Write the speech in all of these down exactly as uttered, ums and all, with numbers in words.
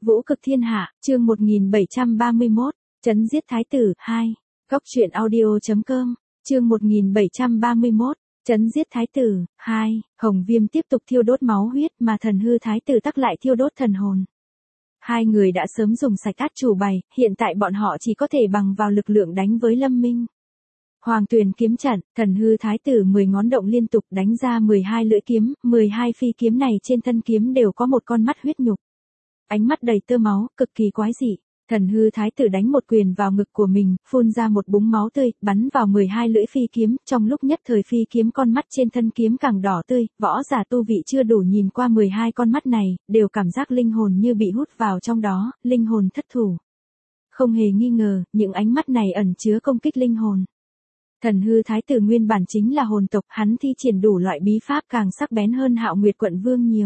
Vũ cực thiên hạ, chương một nghìn bảy trăm ba mươi mốt, trấn giết thái tử, hai. Góc truyện audio.com, chương một nghìn bảy trăm ba mươi mốt, trấn giết thái tử, hai. Hồng Viêm tiếp tục thiêu đốt máu huyết mà thần hư thái tử tắc lại thiêu đốt thần hồn. Hai người đã sớm dùng sạch át chủ bài, hiện tại bọn họ chỉ có thể bằng vào lực lượng đánh với Lâm Minh. Hoàng Tuyền kiếm trận, thần hư thái tử mười ngón động liên tục đánh ra mười hai lưỡi kiếm, mười hai phi kiếm này trên thân kiếm đều có một con mắt huyết nhục. Ánh mắt đầy tơ máu, cực kỳ quái dị. Thần hư thái tử đánh một quyền vào ngực của mình, phun ra một búng máu tươi, bắn vào mười hai lưỡi phi kiếm, trong lúc nhất thời phi kiếm con mắt trên thân kiếm càng đỏ tươi, võ giả tu vị chưa đủ nhìn qua mười hai con mắt này, đều cảm giác linh hồn như bị hút vào trong đó, linh hồn thất thủ. Không hề nghi ngờ, những ánh mắt này ẩn chứa công kích linh hồn. Thần hư thái tử nguyên bản chính là hồn tộc, hắn thi triển đủ loại bí pháp càng sắc bén hơn Hạo Nguyệt quận vương nhiều.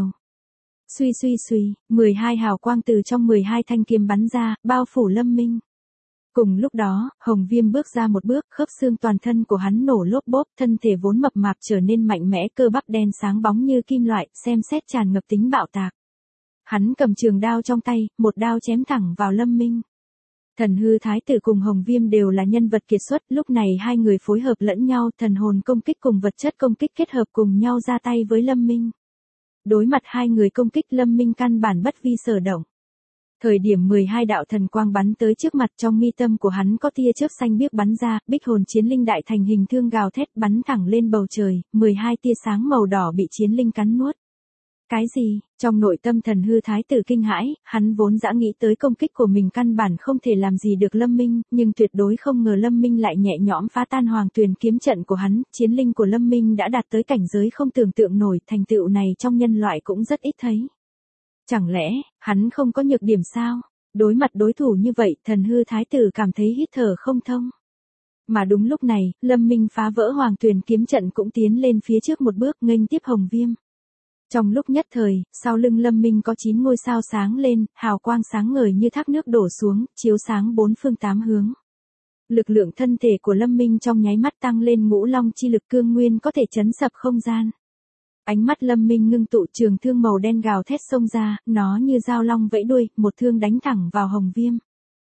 Suy suy suy, mười hai hào quang từ trong mười hai thanh kiếm bắn ra, bao phủ Lâm Minh. Cùng lúc đó, Hồng Viêm bước ra một bước, khớp xương toàn thân của hắn nổ lốp bốp, thân thể vốn mập mạp trở nên mạnh mẽ, cơ bắp đen sáng bóng như kim loại, xem xét tràn ngập tính bạo tạc. Hắn cầm trường đao trong tay, một đao chém thẳng vào Lâm Minh. Thần hư thái tử cùng Hồng Viêm đều là nhân vật kiệt xuất, lúc này hai người phối hợp lẫn nhau, thần hồn công kích cùng vật chất công kích kết hợp cùng nhau ra tay với Lâm Minh. Đối mặt hai người công kích, Lâm Minh căn bản bất vi sở động. Thời điểm mười hai đạo thần quang bắn tới trước mặt, trong mi tâm của hắn có tia chớp xanh biếc bắn ra, bích hồn chiến linh đại thành hình thương gào thét bắn thẳng lên bầu trời, mười hai tia sáng màu đỏ bị chiến linh cắn nuốt. Cái gì? Trong nội tâm thần hư thái tử kinh hãi, hắn vốn dã nghĩ tới công kích của mình căn bản không thể làm gì được Lâm Minh, nhưng tuyệt đối không ngờ Lâm Minh lại nhẹ nhõm phá tan Hoàng Tuyền kiếm trận của hắn, chiến linh của Lâm Minh đã đạt tới cảnh giới không tưởng tượng nổi, thành tựu này trong nhân loại cũng rất ít thấy. Chẳng lẽ, hắn không có nhược điểm sao? Đối mặt đối thủ như vậy, thần hư thái tử cảm thấy hít thở không thông. Mà đúng lúc này, Lâm Minh phá vỡ Hoàng Tuyền kiếm trận cũng tiến lên phía trước một bước nghênh tiếp Hồng Viêm. Trong lúc nhất thời, sau lưng Lâm Minh có chín ngôi sao sáng lên, hào quang sáng ngời như thác nước đổ xuống, chiếu sáng bốn phương tám hướng. Lực lượng thân thể của Lâm Minh trong nháy mắt tăng lên ngũ long chi lực cương nguyên có thể chấn sập không gian. Ánh mắt Lâm Minh ngưng tụ, trường thương màu đen gào thét xông ra, nó như dao long vẫy đuôi, một thương đánh thẳng vào Hồng Viêm.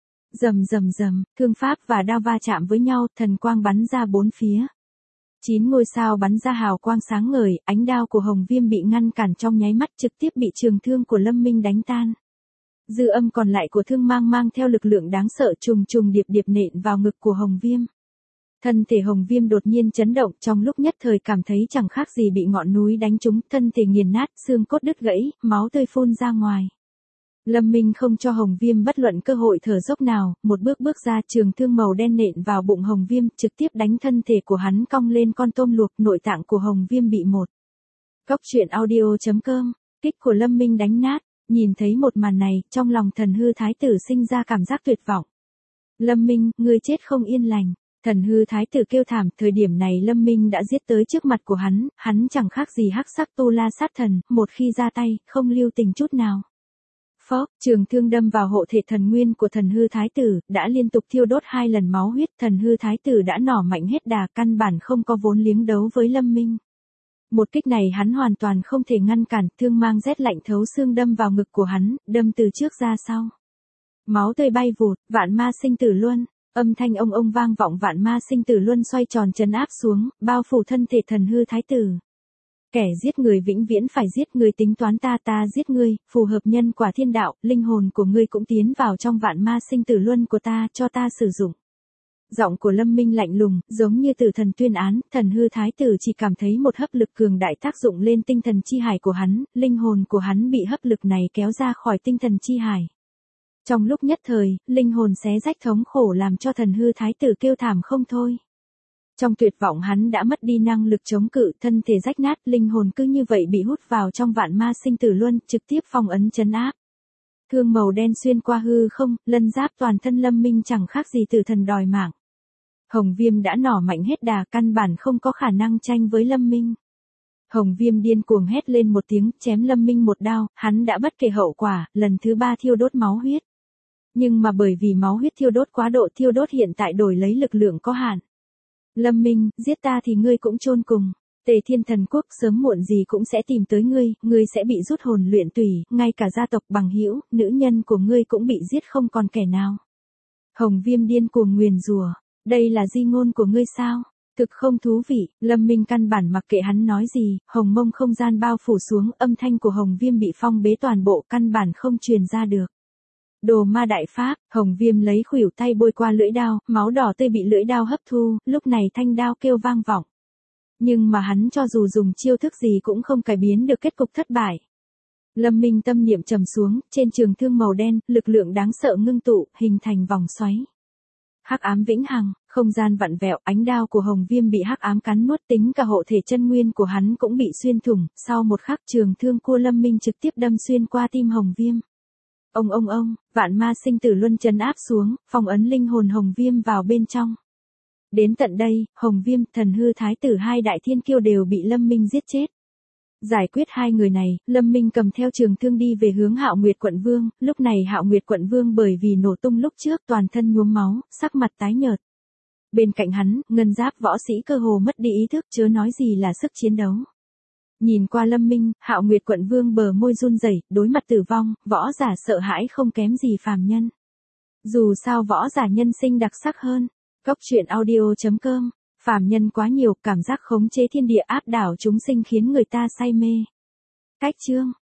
Rầm rầm rầm, thương pháp và đao va chạm với nhau, thần quang bắn ra bốn phía. Chín ngôi sao bắn ra hào quang sáng ngời, ánh đao của Hồng Viêm bị ngăn cản trong nháy mắt, trực tiếp bị trường thương của Lâm Minh đánh tan. Dư âm còn lại của thương mang mang theo lực lượng đáng sợ trùng trùng điệp điệp nện vào ngực của Hồng Viêm. Thân thể Hồng Viêm đột nhiên chấn động, trong lúc nhất thời cảm thấy chẳng khác gì bị ngọn núi đánh trúng, thân thể nghiền nát, xương cốt đứt gãy, máu tươi phun ra ngoài. Lâm Minh không cho Hồng Viêm bất luận cơ hội thở dốc nào, một bước bước ra, trường thương màu đen nện vào bụng Hồng Viêm, trực tiếp đánh thân thể của hắn cong lên con tôm luộc, nội tạng của Hồng Viêm bị một. Góc truyện audio.com, kích của Lâm Minh đánh nát, nhìn thấy một màn này, trong lòng thần hư thái tử sinh ra cảm giác tuyệt vọng. Lâm Minh, ngươi chết không yên lành. Thần hư thái tử kêu thảm, thời điểm này Lâm Minh đã giết tới trước mặt của hắn, hắn chẳng khác gì hắc sắc tu la sát thần, một khi ra tay, không lưu tình chút nào. Phốc, trường thương đâm vào hộ thể thần nguyên của thần hư thái tử, đã liên tục thiêu đốt hai lần máu huyết, thần hư thái tử đã nỏ mạnh hết đà, căn bản không có vốn liếng đấu với Lâm Minh. Một kích này hắn hoàn toàn không thể ngăn cản, thương mang rét lạnh thấu xương đâm vào ngực của hắn, đâm từ trước ra sau. Máu tươi bay vụt, vạn ma sinh tử luân, âm thanh ông ông vang vọng, vạn ma sinh tử luân xoay tròn trấn áp xuống, bao phủ thân thể thần hư thái tử. Kẻ giết người vĩnh viễn phải giết người, tính toán ta ta giết ngươi, phù hợp nhân quả thiên đạo, linh hồn của ngươi cũng tiến vào trong vạn ma sinh tử luân của ta, cho ta sử dụng. Giọng của Lâm Minh lạnh lùng, giống như tử thần tuyên án, thần hư thái tử chỉ cảm thấy một hấp lực cường đại tác dụng lên tinh thần chi hải của hắn, linh hồn của hắn bị hấp lực này kéo ra khỏi tinh thần chi hải. Trong lúc nhất thời, linh hồn xé rách thống khổ làm cho thần hư thái tử kêu thảm không thôi. Trong tuyệt vọng hắn đã mất đi năng lực chống cự, thân thể rách nát, linh hồn cứ như vậy bị hút vào trong vạn ma sinh tử luân, trực tiếp phong ấn trấn áp. Thương màu đen xuyên qua hư không, lân giáp toàn thân Lâm Minh chẳng khác gì tử thần đòi mạng. Hồng Viêm đã nỏ mạnh hết đà, căn bản không có khả năng tranh với Lâm Minh. Hồng Viêm điên cuồng hét lên một tiếng, chém Lâm Minh một đao, hắn đã bất kể hậu quả, lần thứ ba thiêu đốt máu huyết. Nhưng mà bởi vì máu huyết thiêu đốt quá độ, thiêu đốt hiện tại đổi lấy lực lượng có hạn. Lâm Minh, giết ta thì ngươi cũng chôn cùng. Tề Thiên Thần Quốc sớm muộn gì cũng sẽ tìm tới ngươi, ngươi sẽ bị rút hồn luyện tủy, ngay cả gia tộc bằng hữu, nữ nhân của ngươi cũng bị giết không còn kẻ nào. Hồng Viêm điên cuồng nguyền rủa, đây là di ngôn của ngươi sao? Thực không thú vị, Lâm Minh căn bản mặc kệ hắn nói gì, hồng mông không gian bao phủ xuống, âm thanh của Hồng Viêm bị phong bế toàn bộ, căn bản không truyền ra được. Đồ ma đại pháp, Hồng Viêm lấy khuỷu tay bôi qua lưỡi đao, máu đỏ tươi bị lưỡi đao hấp thu, lúc này thanh đao kêu vang vọng. Nhưng mà hắn cho dù dùng chiêu thức gì cũng không cải biến được kết cục thất bại. Lâm Minh tâm niệm trầm xuống, trên trường thương màu đen, lực lượng đáng sợ ngưng tụ, hình thành vòng xoáy. Hắc ám vĩnh hằng, không gian vặn vẹo, ánh đao của Hồng Viêm bị hắc ám cắn nuốt, tính cả hộ thể chân nguyên của hắn cũng bị xuyên thủng, sau một khắc trường thương của Lâm Minh trực tiếp đâm xuyên qua tim Hồng Viêm. Ông ông ông, vạn ma sinh tử luân trấn áp xuống, phong ấn linh hồn Hồng Viêm vào bên trong. Đến tận đây, Hồng Viêm, Thần Hư Thái tử hai đại thiên kiêu đều bị Lâm Minh giết chết. Giải quyết hai người này, Lâm Minh cầm theo trường thương đi về hướng Hạo Nguyệt Quận Vương, lúc này Hạo Nguyệt Quận Vương bởi vì nổ tung lúc trước toàn thân nhuốm máu, sắc mặt tái nhợt. Bên cạnh hắn, ngân giáp võ sĩ cơ hồ mất đi ý thức, chớ nói gì là sức chiến đấu. Nhìn qua Lâm Minh, Hạo Nguyệt Quận Vương bờ môi run rẩy, đối mặt tử vong, võ giả sợ hãi không kém gì phàm nhân. Dù sao võ giả nhân sinh đặc sắc hơn. Cốc truyện audio chấm com, phàm nhân quá nhiều, cảm giác khống chế thiên địa áp đảo chúng sinh khiến người ta say mê. Cách chương